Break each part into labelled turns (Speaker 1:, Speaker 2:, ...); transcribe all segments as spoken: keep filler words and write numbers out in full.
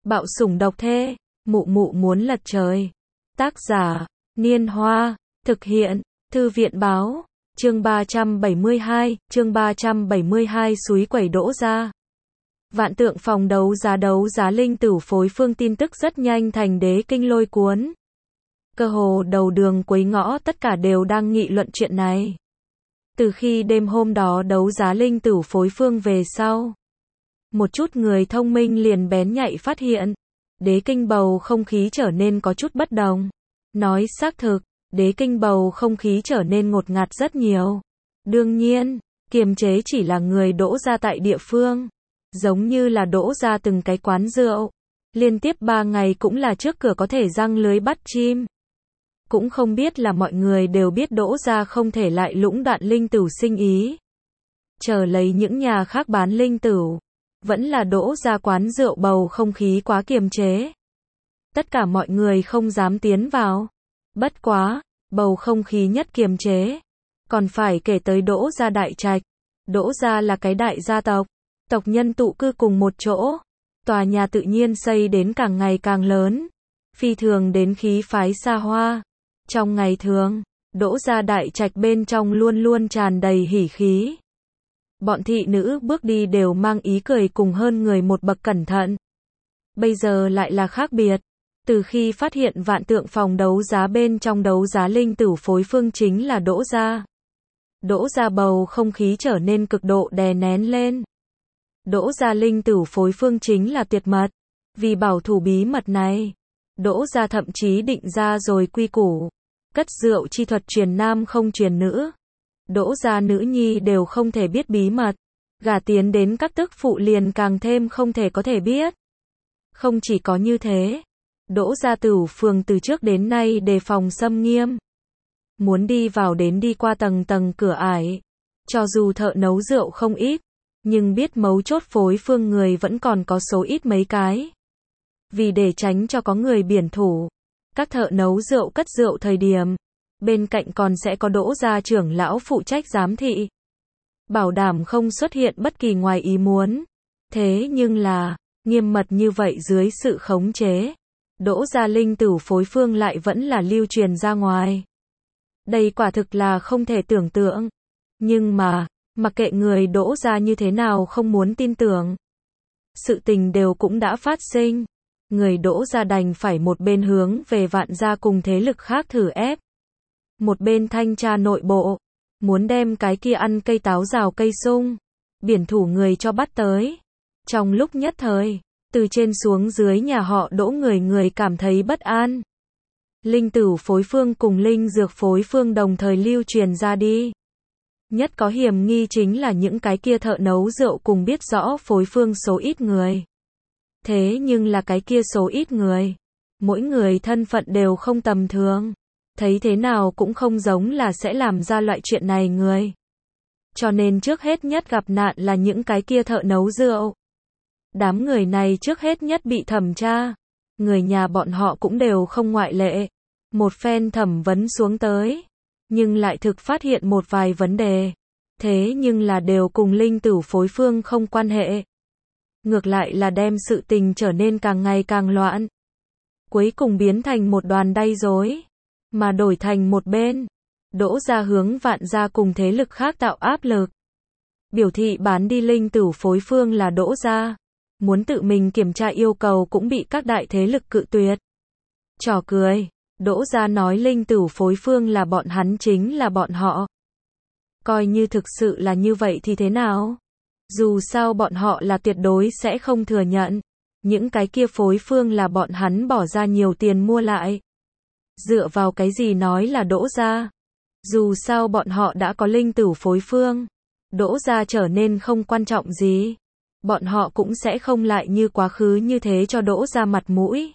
Speaker 1: Bạo sủng độc thê, mụ mụ muốn lật trời. Tác giả, Niên Hoa, thực hiện, Thư viện báo, chương ba trăm bảy mươi hai, chương ba trăm bảy mươi hai súy quẩy Đỗ Gia. Vạn Tượng phòng đấu giá đấu giá linh tửu phối phương tin tức rất nhanh thành đế kinh lôi cuốn. Cơ hồ đầu đường cuối ngõ tất cả đều đang nghị luận chuyện này. Từ khi đêm hôm đó đấu giá linh tửu phối phương về sau, một chút người thông minh liền bén nhạy phát hiện, đế kinh bầu không khí trở nên có chút bất đồng. Nói xác thực, đế kinh bầu không khí trở nên ngột ngạt rất nhiều. Đương nhiên, kiềm chế chỉ là người Đỗ Gia tại địa phương. Giống như là Đỗ Gia từng cái quán rượu, liên tiếp ba ngày cũng là trước cửa có thể giăng lưới bắt chim. Cũng không biết là mọi người đều biết Đỗ Gia không thể lại lũng đoạn linh tửu sinh ý. Chờ lấy những nhà khác bán linh tửu. Vẫn là Đỗ Gia quán rượu bầu không khí quá kiềm chế. Tất cả mọi người không dám tiến vào. Bất quá, bầu không khí nhất kiềm chế. Còn phải kể tới Đỗ Gia đại trạch. Đỗ Gia là cái đại gia tộc. Tộc nhân tụ cư cùng một chỗ. Tòa nhà tự nhiên xây đến càng ngày càng lớn. Phi thường đến khí phái xa hoa. Trong ngày thường, Đỗ Gia đại trạch bên trong luôn luôn tràn đầy hỉ khí. Bọn thị nữ bước đi đều mang ý cười cùng hơn người một bậc cẩn thận. Bây giờ lại là khác biệt. Từ khi phát hiện Vạn Tượng phòng đấu giá bên trong đấu giá linh tửu phối phương chính là Đỗ Gia. Đỗ Gia bầu không khí trở nên cực độ đè nén lên. Đỗ Gia linh tửu phối phương chính là tuyệt mật. Vì bảo thủ bí mật này, Đỗ Gia thậm chí định ra rồi quy củ. Cất rượu chi thuật truyền nam không truyền nữ. Đỗ Gia nữ nhi đều không thể biết bí mật. Gả tiến đến các tức phụ liền càng thêm không thể có thể biết. Không chỉ có như thế, Đỗ Gia tửu phường từ trước đến nay đề phòng xâm nghiêm. Muốn đi vào đến đi qua tầng tầng cửa ải. Cho dù thợ nấu rượu không ít, nhưng biết mấu chốt phối phương người vẫn còn có số ít mấy cái. Vì để tránh cho có người biển thủ, các thợ nấu rượu cất rượu thời điểm, bên cạnh còn sẽ có Đỗ Gia trưởng lão phụ trách giám thị. Bảo đảm không xuất hiện bất kỳ ngoài ý muốn. Thế nhưng là, nghiêm mật như vậy dưới sự khống chế, Đỗ Gia linh tửu phối phương lại vẫn là lưu truyền ra ngoài. Đây quả thực là không thể tưởng tượng. Nhưng mà, mặc kệ người Đỗ Gia như thế nào không muốn tin tưởng, sự tình đều cũng đã phát sinh. Người Đỗ Gia đành phải một bên hướng về Vạn gia cùng thế lực khác thử ép. Một bên thanh tra nội bộ, muốn đem cái kia ăn cây táo rào cây sung, biển thủ người cho bắt tới. Trong lúc nhất thời, từ trên xuống dưới nhà họ Đỗ người người cảm thấy bất an. Linh tửu phối phương cùng linh dược phối phương đồng thời lưu truyền ra đi. Nhất có hiểm nghi chính là những cái kia thợ nấu rượu cùng biết rõ phối phương số ít người. Thế nhưng là cái kia số ít người, mỗi người thân phận đều không tầm thường. Thấy thế nào cũng không giống là sẽ làm ra loại chuyện này người. Cho nên trước hết nhất gặp nạn là những cái kia thợ nấu rượu. Đám người này trước hết nhất bị thẩm tra. Người nhà bọn họ cũng đều không ngoại lệ. Một phen thẩm vấn xuống tới. Nhưng lại thực phát hiện một vài vấn đề. Thế nhưng là đều cùng linh tửu phối phương không quan hệ. Ngược lại là đem sự tình trở nên càng ngày càng loạn. Cuối cùng biến thành một đoàn đay rối. Mà đổi thành một bên, Đỗ Gia hướng Vạn gia cùng thế lực khác tạo áp lực. Biểu thị bán đi linh tửu phối phương là Đỗ Gia. Muốn tự mình kiểm tra yêu cầu cũng bị các đại thế lực cự tuyệt. Trò cười, Đỗ Gia nói linh tửu phối phương là bọn hắn chính là bọn họ. Coi như thực sự là như vậy thì thế nào? Dù sao bọn họ là tuyệt đối sẽ không thừa nhận. Những cái kia phối phương là bọn hắn bỏ ra nhiều tiền mua lại. Dựa vào cái gì nói là Đỗ Gia? Dù sao bọn họ đã có linh tửu phối phương. Đỗ Gia trở nên không quan trọng gì. Bọn họ cũng sẽ không lại như quá khứ như thế cho Đỗ Gia mặt mũi.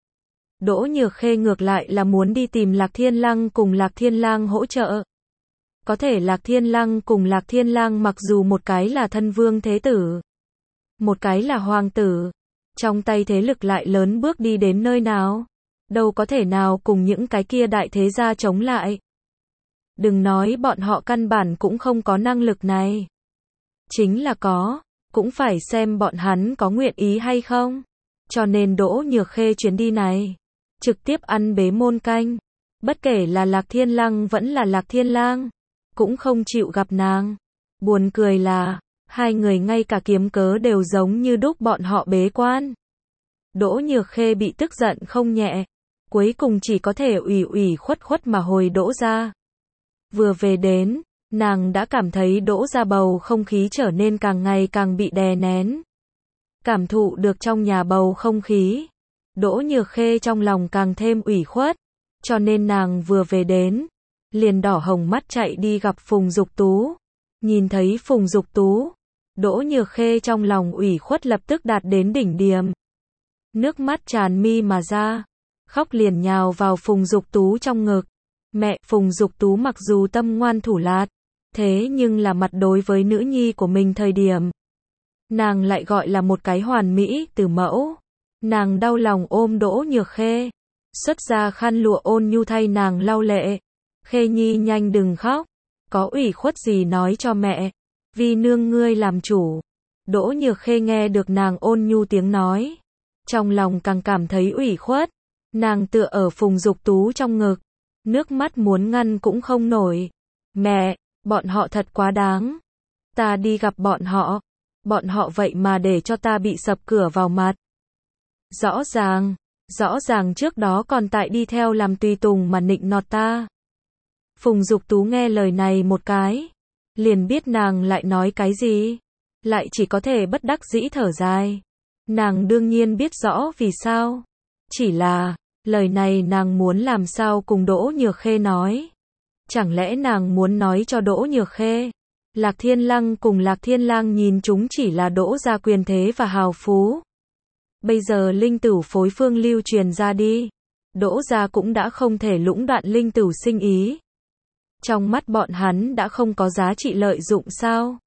Speaker 1: Đỗ Nhược Khê ngược lại là muốn đi tìm Lạc Thiên Lăng cùng Lạc Thiên Lang hỗ trợ. Có thể Lạc Thiên Lăng cùng Lạc Thiên Lang mặc dù một cái là thân vương thế tử, một cái là hoàng tử, trong tay thế lực lại lớn bước đi đến nơi nào, đâu có thể nào cùng những cái kia đại thế gia chống lại. Đừng nói bọn họ căn bản cũng không có năng lực này. Chính là có, cũng phải xem bọn hắn có nguyện ý hay không. cho nên Đỗ Nhược Khê chuyến đi này, trực tiếp ăn bế môn canh. Bất kể là Lạc Thiên Lăng vẫn là Lạc Thiên Lang, cũng không chịu gặp nàng. Buồn cười là, hai người ngay cả kiếm cớ đều giống như đúc bọn họ bế quan. Đỗ Nhược Khê bị tức giận không nhẹ, cuối cùng chỉ có thể ủy ủy khuất khuất mà hồi Đỗ gia. Vừa về đến, nàng đã cảm thấy Đỗ gia bầu không khí trở nên càng ngày càng bị đè nén. Cảm thụ được trong nhà bầu không khí, Đỗ Nhược Khê trong lòng càng thêm ủy khuất, cho nên nàng vừa về đến, liền đỏ hồng mắt chạy đi gặp Phùng Dục Tú. Nhìn thấy Phùng Dục Tú, Đỗ Nhược Khê trong lòng ủy khuất lập tức đạt đến đỉnh điểm. Nước mắt tràn mi mà ra, khóc liền nhào vào Phùng Dục Tú trong ngực. Mẹ, Phùng Dục Tú mặc dù tâm ngoan thủ lạt, thế nhưng là mặt đối với nữ nhi của mình thời điểm, nàng lại gọi là một cái hoàn mỹ từ mẫu. Nàng đau lòng ôm Đỗ Nhược Khê, xuất ra khăn lụa ôn nhu thay nàng lau lệ. Khê nhi nhanh đừng khóc, có ủy khuất gì nói cho mẹ, vì nương ngươi làm chủ. Đỗ Nhược Khê nghe được nàng ôn nhu tiếng nói, trong lòng càng cảm thấy ủy khuất. Nàng tựa ở Phùng Dục Tú trong ngực, nước mắt muốn ngăn cũng không nổi. Mẹ, bọn họ thật quá đáng. Ta đi gặp bọn họ, bọn họ vậy mà để cho ta bị sập cửa vào mặt. Rõ ràng, rõ ràng trước đó còn tại đi theo làm tùy tùng mà nịnh nọt ta. Phùng Dục Tú nghe lời này một cái, liền biết nàng lại nói cái gì, lại chỉ có thể bất đắc dĩ thở dài. Nàng đương nhiên biết rõ vì sao, chỉ là, lời này nàng muốn làm sao cùng Đỗ Nhược Khê nói. Chẳng lẽ nàng muốn nói cho Đỗ Nhược Khê, Lạc Thiên Lăng cùng Lạc Thiên Lang nhìn chúng chỉ là Đỗ gia quyền thế và hào phú. Bây giờ linh tửu phối phương lưu truyền ra đi, Đỗ gia cũng đã không thể lũng đoạn linh tửu sinh ý. Trong mắt bọn hắn đã không có giá trị lợi dụng sao?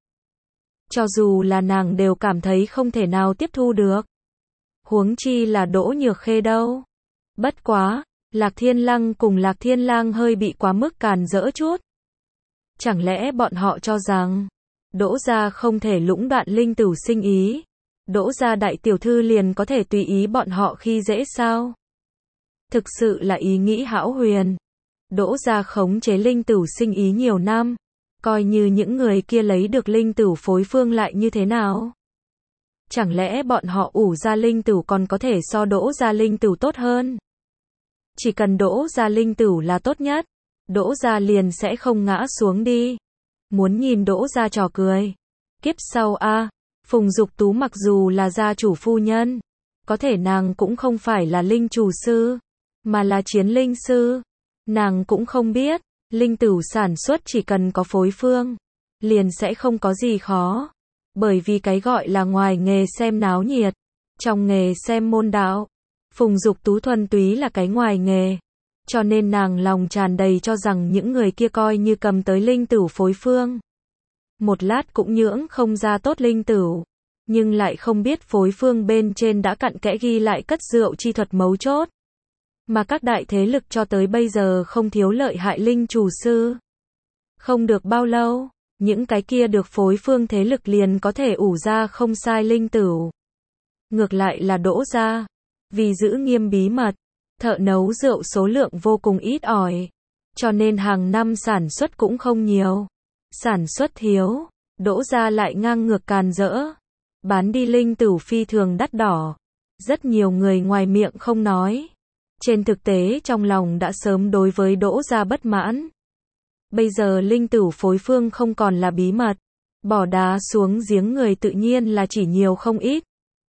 Speaker 1: Cho dù là nàng đều cảm thấy không thể nào tiếp thu được. Huống chi là Đỗ Nhược Khê đâu. Bất quá, Lạc Thiên Lăng cùng Lạc Thiên Lang hơi bị quá mức càn rỡ chút. Chẳng lẽ bọn họ cho rằng, Đỗ gia không thể lũng đoạn linh tửu sinh ý, Đỗ gia đại tiểu thư liền có thể tùy ý bọn họ khi dễ sao? Thực sự là ý nghĩ hão huyền. Đỗ gia khống chế linh tửu sinh ý nhiều năm, coi như những người kia lấy được linh tửu phối phương lại như thế nào? Chẳng lẽ bọn họ ủ ra linh tửu còn có thể so Đỗ gia linh tửu tốt hơn? Chỉ cần Đỗ gia linh tửu là tốt nhất, Đỗ gia liền sẽ không ngã xuống đi. Muốn nhìn Đỗ gia trò cười. Kiếp sau a, à, Phùng Dục Tú mặc dù là gia chủ phu nhân, có thể nàng cũng không phải là linh chủ sư, mà là chiến linh sư. Nàng cũng không biết, linh tửu sản xuất chỉ cần có phối phương, liền sẽ không có gì khó. Bởi vì cái gọi là ngoài nghề xem náo nhiệt, trong nghề xem môn đạo. Phùng Dục Tú thuần túy là cái ngoài nghề, cho nên nàng lòng tràn đầy cho rằng những người kia coi như cầm tới linh tửu phối phương, một lát cũng nhưỡng không ra tốt linh tửu, nhưng lại không biết phối phương bên trên đã cặn kẽ ghi lại cất rượu chi thuật mấu chốt. Mà các đại thế lực cho tới bây giờ không thiếu lợi hại linh chủ sư. Không được bao lâu, những cái kia được phối phương thế lực liền có thể ủ ra không sai linh tửu. Ngược lại là Đỗ gia, vì giữ nghiêm bí mật, thợ nấu rượu số lượng vô cùng ít ỏi, cho nên hàng năm sản xuất cũng không nhiều. Sản xuất thiếu, Đỗ gia lại ngang ngược càn rỡ, bán đi linh tửu phi thường đắt đỏ. Rất nhiều người ngoài miệng không nói, trên thực tế trong lòng đã sớm đối với Đỗ gia bất mãn. Bây giờ linh tửu phối phương không còn là bí mật, bỏ đá xuống giếng người tự nhiên là chỉ nhiều không ít.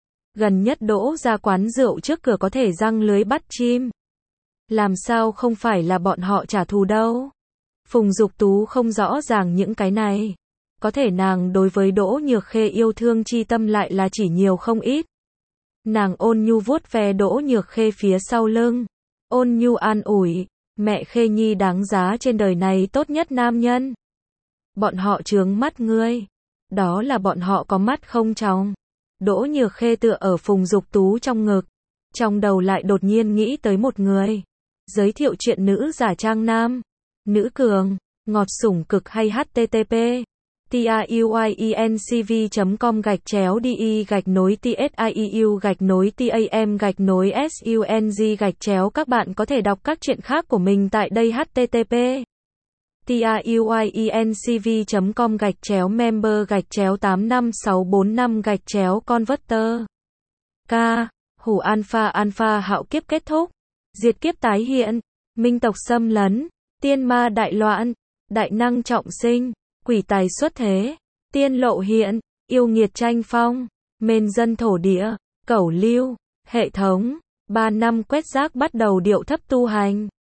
Speaker 1: Gần nhất Đỗ gia quán rượu trước cửa có thể giăng lưới bắt chim. Làm sao không phải là bọn họ trả thù đâu. Phùng Dục Tú không rõ ràng những cái này. Có thể nàng đối với Đỗ Nhược Khê yêu thương chi tâm lại là chỉ nhiều không ít. Nàng ôn nhu vuốt ve Đỗ Nhược Khê phía sau lưng. Ôn nhu an ủi, mẹ Khê Nhi đáng giá trên đời này tốt nhất nam nhân. Bọn họ chướng mắt ngươi. Đó là bọn họ có mắt không tròng. Đỗ Nhược Khê tựa ở Phùng Dục Tú trong ngực. Trong đầu lại đột nhiên nghĩ tới một người. Giới thiệu chuyện nữ giả trang nam. Nữ cường, ngọt sủng cực hay hát tê tê pê. tiuyinc chấm com gạch chéo de gạch nối tsiu gạch nối tam gạch nối sung gạch chéo. Các bạn có thể đọc các truyện khác của mình tại đây. http tiuyinc chấm com gạch chéo member gạch chéo tám năm sáu bốn năm gạch chéo converter. K. Hủ alpha alpha hạo kiếp kết thúc. Diệt kiếp tái hiện. Minh tộc xâm lấn. Tiên ma đại loạn. Đại năng trọng sinh. Quỷ tài xuất thế. Tiên lộ hiện. Yêu nghiệt tranh phong. Mên dân thổ địa. Cẩu lưu. Hệ thống. Ba năm quét rác bắt đầu điệu thấp tu hành.